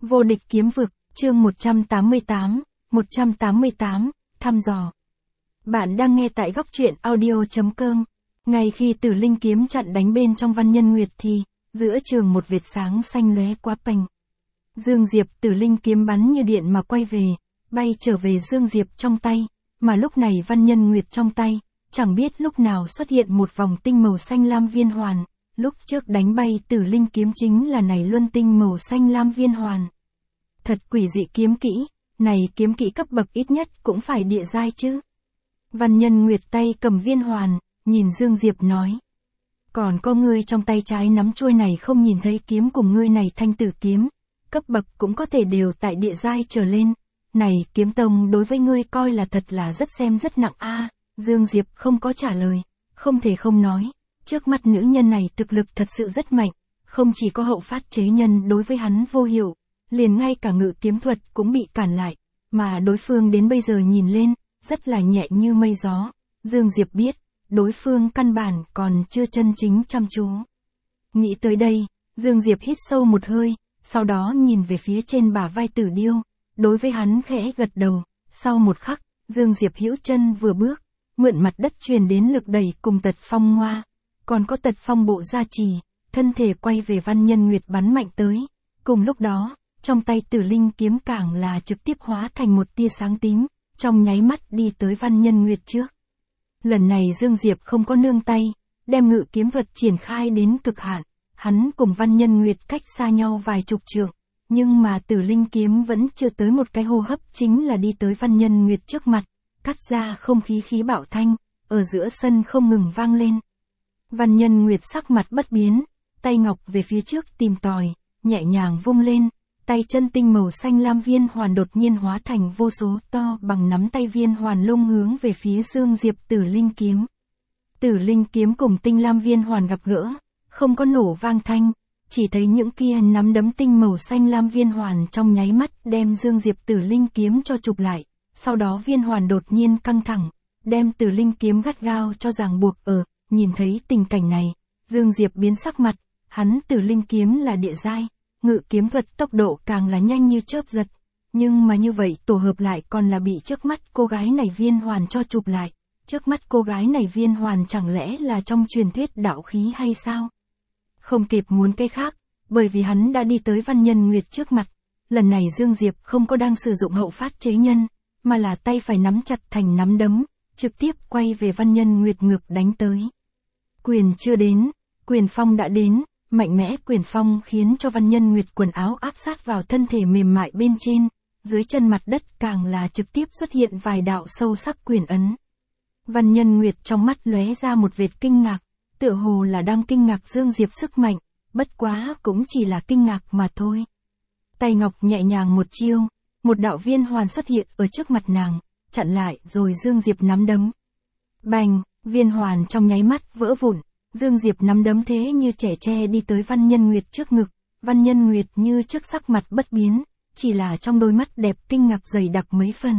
Vô địch kiếm vực, chương 188, thăm dò. Bạn đang nghe tại góc truyện audio.com. Ngay khi Tử Linh kiếm chặn đánh bên trong Văn Nhân Nguyệt thì, giữa trường một vệt sáng xanh lóe quá pành. Dương Diệp Tử Linh kiếm bắn như điện mà quay về, bay trở về Dương Diệp trong tay, mà lúc này Văn Nhân Nguyệt trong tay, chẳng biết lúc nào xuất hiện một vòng tinh màu xanh lam viên hoàn. Lúc trước đánh bay Tử Linh kiếm chính là này luân tinh màu xanh lam viên hoàn. Thật quỷ dị kiếm kỹ, này kiếm kỹ cấp bậc ít nhất cũng phải địa giai chứ. Văn Nhân Nguyệt tay cầm viên hoàn, nhìn Dương Diệp nói. Còn có ngươi trong tay trái nắm chuôi này không nhìn thấy kiếm cùng ngươi này thanh tử kiếm, cấp bậc cũng có thể đều tại địa giai trở lên. Này kiếm tông đối với ngươi coi là thật là rất nặng a. Dương Diệp không có trả lời, không thể không nói. Trước mắt nữ nhân này thực lực thật sự rất mạnh, không chỉ có hậu phát chế nhân đối với hắn vô hiệu, liền ngay cả ngự kiếm thuật cũng bị cản lại, mà đối phương đến bây giờ nhìn lên, rất là nhẹ như mây gió. Dương Diệp biết, đối phương căn bản còn chưa chân chính chăm chú. Nghĩ tới đây, Dương Diệp hít sâu một hơi, sau đó nhìn về phía trên bả vai Tử Điêu, đối với hắn khẽ gật đầu, sau một khắc, Dương Diệp hữu chân vừa bước, mượn mặt đất truyền đến lực đẩy cùng tật phong ngoa. Còn có tật phong bộ gia trì, thân thể quay về Văn Nhân Nguyệt bắn mạnh tới. Cùng lúc đó, trong tay Tử Linh kiếm càng là trực tiếp hóa thành một tia sáng tím, trong nháy mắt đi tới Văn Nhân Nguyệt trước. Lần này Dương Diệp không có nương tay, đem ngự kiếm thuật triển khai đến cực hạn. Hắn cùng Văn Nhân Nguyệt cách xa nhau vài chục trượng, nhưng mà Tử Linh kiếm vẫn chưa tới một cái hô hấp chính là đi tới Văn Nhân Nguyệt trước mặt, cắt ra không khí khí bạo thanh, ở giữa sân không ngừng vang lên. Văn Nhân Nguyệt sắc mặt bất biến, tay ngọc về phía trước tìm tòi, nhẹ nhàng vung lên, tay chân tinh màu xanh lam viên hoàn đột nhiên hóa thành vô số to bằng nắm tay viên hoàn lông hướng về phía Dương Diệp Tử Linh kiếm. Tử Linh kiếm cùng tinh lam viên hoàn gặp gỡ, không có nổ vang thanh, chỉ thấy những kia nắm đấm tinh màu xanh lam viên hoàn trong nháy mắt đem Dương Diệp Tử Linh kiếm cho chụp lại, sau đó viên hoàn đột nhiên căng thẳng, đem Tử Linh kiếm gắt gao cho ràng buộc ở. Nhìn thấy tình cảnh này, Dương Diệp biến sắc mặt, hắn Tử Linh kiếm là địa giai, ngự kiếm thuật tốc độ càng là nhanh như chớp giật, nhưng mà như vậy tổ hợp lại còn là bị trước mắt cô gái này viên hoàn cho chụp lại, trước mắt cô gái này viên hoàn chẳng lẽ là trong truyền thuyết đạo khí hay sao? Không kịp muốn cái khác, bởi vì hắn đã đi tới Văn Nhân Nguyệt trước mặt, lần này Dương Diệp không có đang sử dụng hậu phát chế nhân, mà là tay phải nắm chặt thành nắm đấm, trực tiếp quay về Văn Nhân Nguyệt ngực đánh tới. Quyền chưa đến, quyền phong đã đến, mạnh mẽ quyền phong khiến cho Văn Nhân Nguyệt quần áo áp sát vào thân thể mềm mại bên trên, dưới chân mặt đất càng là trực tiếp xuất hiện vài đạo sâu sắc quyền ấn. Văn Nhân Nguyệt trong mắt lóe ra một vệt kinh ngạc, tựa hồ là đang kinh ngạc Dương Diệp sức mạnh, bất quá cũng chỉ là kinh ngạc mà thôi. Tay ngọc nhẹ nhàng một chiêu, một đạo viên hoàn xuất hiện ở trước mặt nàng, chặn lại rồi Dương Diệp nắm đấm. Bành! Viên hoàn trong nháy mắt vỡ vụn, Dương Diệp nắm đấm thế như trẻ tre đi tới Văn Nhân Nguyệt trước ngực, Văn Nhân Nguyệt như trước sắc mặt bất biến, chỉ là trong đôi mắt đẹp kinh ngạc dày đặc mấy phần.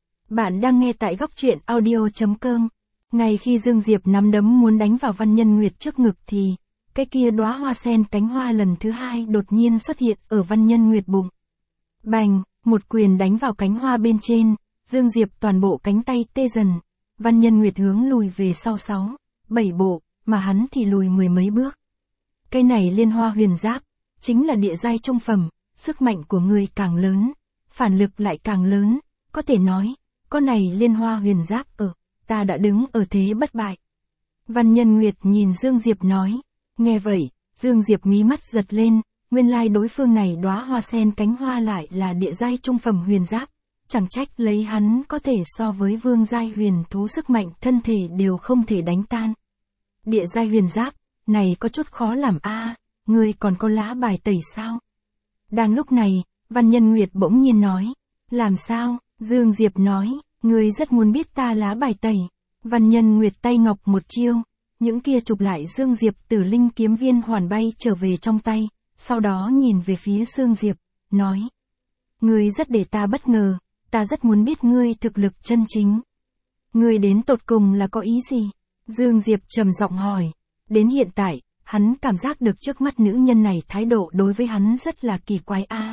Bạn đang nghe tại góc truyện audio.com. Ngay khi Dương Diệp nắm đấm muốn đánh vào Văn Nhân Nguyệt trước ngực thì, cái kia đóa hoa sen cánh hoa lần thứ hai đột nhiên xuất hiện ở Văn Nhân Nguyệt bụng. Bành, một quyền đánh vào cánh hoa bên trên, Dương Diệp toàn bộ cánh tay tê dần. Văn Nhân Nguyệt hướng lùi về sau 6, 7 bộ, mà hắn thì lùi mười mấy bước. Cái này liên hoa huyền giáp, chính là địa giai trung phẩm, sức mạnh của người càng lớn, phản lực lại càng lớn, có thể nói, có này liên hoa huyền giáp ở, ta đã đứng ở thế bất bại. Văn Nhân Nguyệt nhìn Dương Diệp nói, nghe vậy, Dương Diệp mí mắt giật lên, nguyên lai đối phương này đóa hoa sen cánh hoa lại là địa giai trung phẩm huyền giáp. Chẳng trách lấy hắn có thể so với vương giai huyền thú sức mạnh thân thể đều không thể đánh tan. Địa giai huyền giáp, này có chút khó làm a. Ngươi còn có lá bài tẩy sao? Đang lúc này, Văn Nhân Nguyệt bỗng nhiên nói, làm sao? Dương Diệp nói, ngươi rất muốn biết ta lá bài tẩy. Văn Nhân Nguyệt tay ngọc một chiêu, những kia chụp lại Dương Diệp Tử Linh kiếm viên hoàn bay trở về trong tay, sau đó nhìn về phía Dương Diệp, nói, ngươi rất để ta bất ngờ. Ta rất muốn biết ngươi thực lực chân chính. Ngươi đến tột cùng là có ý gì? Dương Diệp trầm giọng hỏi. Đến hiện tại, hắn cảm giác được trước mắt nữ nhân này thái độ đối với hắn rất là kỳ quái a.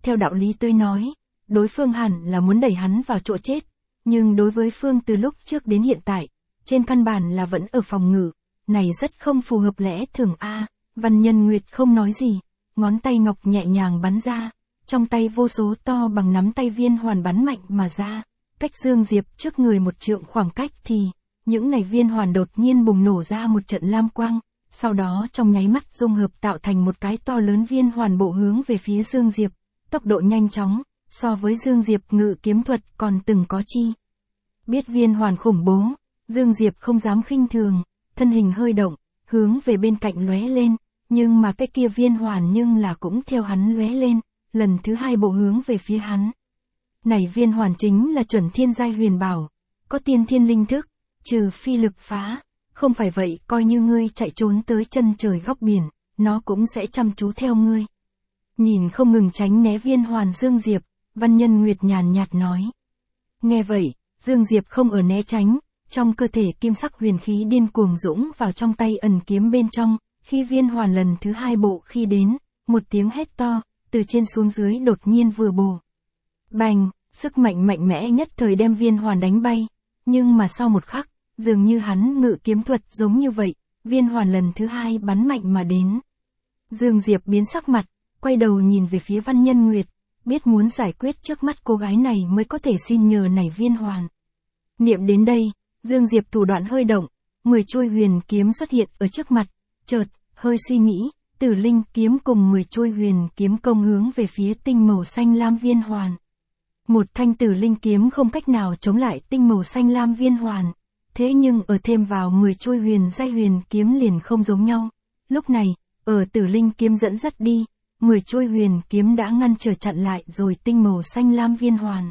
Theo đạo lý tôi nói, đối phương hẳn là muốn đẩy hắn vào chỗ chết, nhưng đối với Phương từ lúc trước đến hiện tại, trên căn bản là vẫn ở phòng ngự, này rất không phù hợp lẽ thường a. Văn Nhân Nguyệt không nói gì, ngón tay ngọc nhẹ nhàng bắn ra, trong tay vô số to bằng nắm tay viên hoàn bắn mạnh mà ra, cách Dương Diệp trước người một trượng khoảng cách thì, những này viên hoàn đột nhiên bùng nổ ra một trận lam quang, sau đó trong nháy mắt dung hợp tạo thành một cái to lớn viên hoàn bộ hướng về phía Dương Diệp, tốc độ nhanh chóng, so với Dương Diệp ngự kiếm thuật còn từng có chi. Biết viên hoàn khủng bố, Dương Diệp không dám khinh thường, thân hình hơi động, hướng về bên cạnh lóe lên, nhưng mà cái kia viên hoàn nhưng là cũng theo hắn lóe lên, lần thứ hai bộ hướng về phía hắn. Này viên hoàn chính là chuẩn thiên giai huyền bảo, có tiên thiên linh thức, trừ phi lực phá, không phải vậy coi như ngươi chạy trốn tới chân trời góc biển, nó cũng sẽ chăm chú theo ngươi. Nhìn không ngừng tránh né viên hoàn Dương Diệp, Văn Nhân Nguyệt nhàn nhạt nói. Nghe vậy, Dương Diệp không ở né tránh, trong cơ thể kim sắc huyền khí điên cuồng dũng vào trong tay ẩn kiếm bên trong, khi viên hoàn lần thứ hai bộ khi đến, một tiếng hét to, từ trên xuống dưới đột nhiên vừa bổ. Bành, sức mạnh mạnh mẽ nhất thời đem viên hoàn đánh bay, nhưng mà sau một khắc, dường như hắn ngự kiếm thuật giống như vậy, viên hoàn lần thứ hai bắn mạnh mà đến. Dương Diệp biến sắc mặt, quay đầu nhìn về phía Văn Nhân Nguyệt, biết muốn giải quyết trước mắt cô gái này mới có thể xin nhờ nảy viên hoàn. Niệm đến đây, Dương Diệp thủ đoạn hơi động, 10 chuôi huyền kiếm xuất hiện ở trước mặt, chợt, hơi suy nghĩ, Tử Linh kiếm cùng 10 chuôi huyền kiếm công hướng về phía tinh màu xanh lam viên hoàn. Một thanh Tử Linh kiếm không cách nào chống lại tinh màu xanh lam viên hoàn, thế nhưng ở thêm vào 10 chuôi huyền giai huyền kiếm liền không giống nhau. Lúc này, ở Tử Linh kiếm dẫn dắt đi, 10 chuôi huyền kiếm đã ngăn trở chặn lại rồi tinh màu xanh lam viên hoàn.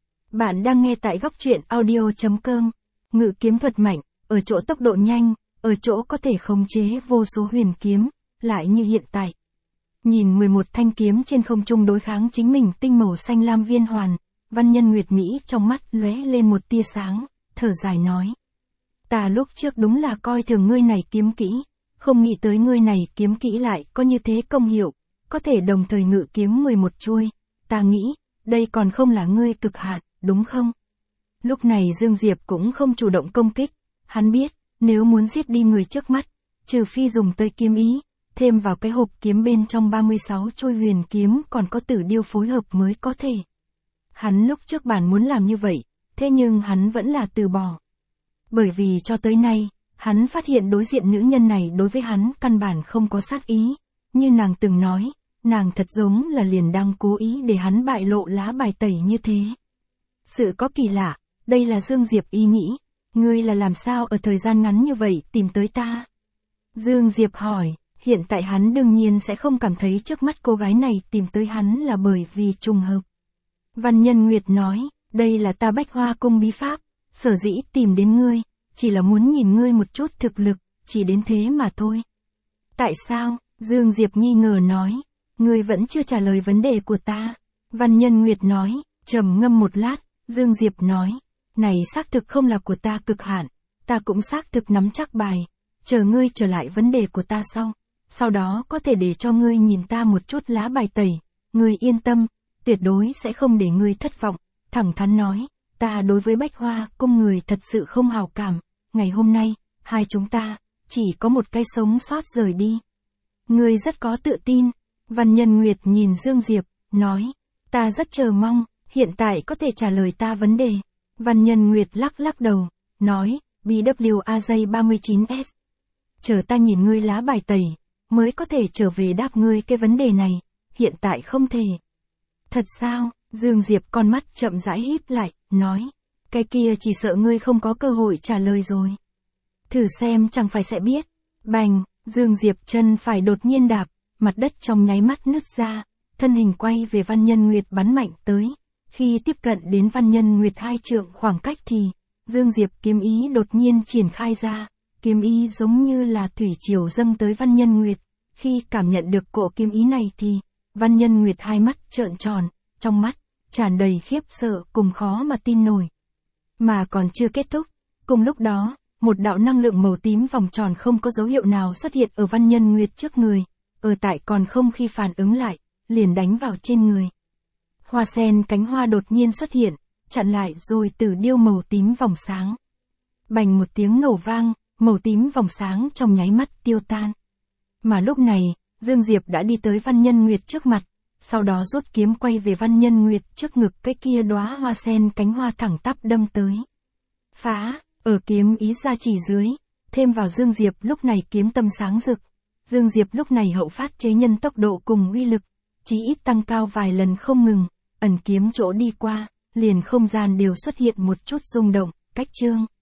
Bạn đang nghe tại góc truyện audio.com. Ngự kiếm thuật mạnh, ở chỗ tốc độ nhanh, ở chỗ có thể khống chế vô số huyền kiếm, lại như hiện tại. Nhìn 11 thanh kiếm trên không trung đối kháng chính mình tinh màu xanh lam viên hoàn, Văn Nhân Nguyệt Mỹ trong mắt lóe lên một tia sáng, thở dài nói. Ta lúc trước đúng là coi thường ngươi này kiếm kỹ, không nghĩ tới ngươi này kiếm kỹ lại có như thế công hiệu, có thể đồng thời ngự kiếm 11 chuôi, ta nghĩ, đây còn không là ngươi cực hạn, đúng không? Lúc này Dương Diệp cũng không chủ động công kích, hắn biết, nếu muốn giết đi người trước mắt, trừ phi dùng tới kiếm ý, thêm vào cái hộp kiếm bên trong 36 chuôi huyền kiếm còn có Tử Điêu phối hợp mới có thể. Hắn lúc trước bản muốn làm như vậy, thế nhưng hắn vẫn là từ bỏ. Bởi vì cho tới nay, hắn phát hiện đối diện nữ nhân này đối với hắn căn bản không có sát ý, như nàng từng nói, nàng thật giống là liền đang cố ý để hắn bại lộ lá bài tẩy như thế. Sự có kỳ lạ, đây là Dương Diệp ý nghĩ, ngươi là làm sao ở thời gian ngắn như vậy tìm tới ta? Dương Diệp hỏi, hiện tại hắn đương nhiên sẽ không cảm thấy trước mắt cô gái này tìm tới hắn là bởi vì trùng hợp. Văn Nhân Nguyệt nói, đây là ta Bách Hoa Cung bí pháp, sở dĩ tìm đến ngươi, chỉ là muốn nhìn ngươi một chút thực lực, chỉ đến thế mà thôi. Tại sao? Dương Diệp nghi ngờ nói, ngươi vẫn chưa trả lời vấn đề của ta. Văn Nhân Nguyệt nói, trầm ngâm một lát, Dương Diệp nói, này xác thực không là của ta cực hạn, ta cũng xác thực nắm chắc bài, chờ ngươi trở lại vấn đề của ta sau đó có thể để cho ngươi nhìn ta một chút lá bài tẩy, ngươi yên tâm, tuyệt đối sẽ không để ngươi thất vọng, thẳng thắn nói, ta đối với Bách Hoa Cung người thật sự không hảo cảm, ngày hôm nay, hai chúng ta, chỉ có một cái sống sót rời đi. Ngươi rất có tự tin, Văn Nhân Nguyệt nhìn Dương Diệp, nói, ta rất chờ mong, hiện tại có thể trả lời ta vấn đề. Văn Nhân Nguyệt lắc lắc đầu, nói, BWAJ39S. Chờ ta nhìn ngươi lá bài tẩy, mới có thể trở về đáp ngươi cái vấn đề này, hiện tại không thể. Thật sao? Dương Diệp con mắt chậm rãi híp lại, nói, cái kia chỉ sợ ngươi không có cơ hội trả lời rồi. Thử xem chẳng phải sẽ biết. Bành, Dương Diệp chân phải đột nhiên đạp, mặt đất trong nháy mắt nứt ra, thân hình quay về Văn Nhân Nguyệt bắn mạnh tới. Khi tiếp cận đến Văn Nhân Nguyệt 2 trượng khoảng cách thì, Dương Diệp kiếm ý đột nhiên triển khai ra, kiếm ý giống như là thủy triều dâng tới Văn Nhân Nguyệt. Khi cảm nhận được cỗ kiếm ý này thì, Văn Nhân Nguyệt hai mắt trợn tròn, trong mắt tràn đầy khiếp sợ cùng khó mà tin nổi. Mà còn chưa kết thúc, cùng lúc đó, một đạo năng lượng màu tím vòng tròn không có dấu hiệu nào xuất hiện ở Văn Nhân Nguyệt trước người, ở tại còn không khi phản ứng lại, liền đánh vào trên người. Hoa sen cánh hoa đột nhiên xuất hiện, chặn lại rồi tử điêu màu tím vòng sáng. Bành một tiếng nổ vang, màu tím vòng sáng trong nháy mắt tiêu tan. Mà lúc này, Dương Diệp đã đi tới Văn Nhân Nguyệt trước mặt, sau đó rút kiếm quay về Văn Nhân Nguyệt trước ngực cái kia đóa hoa sen cánh hoa thẳng tắp đâm tới. Phá, ở kiếm ý gia chỉ dưới, thêm vào Dương Diệp lúc này kiếm tâm sáng rực. Dương Diệp lúc này hậu phát chế nhân tốc độ cùng uy lực, chí ít tăng cao vài lần không ngừng, ẩn kiếm chỗ đi qua, liền không gian đều xuất hiện một chút rung động, cách chương.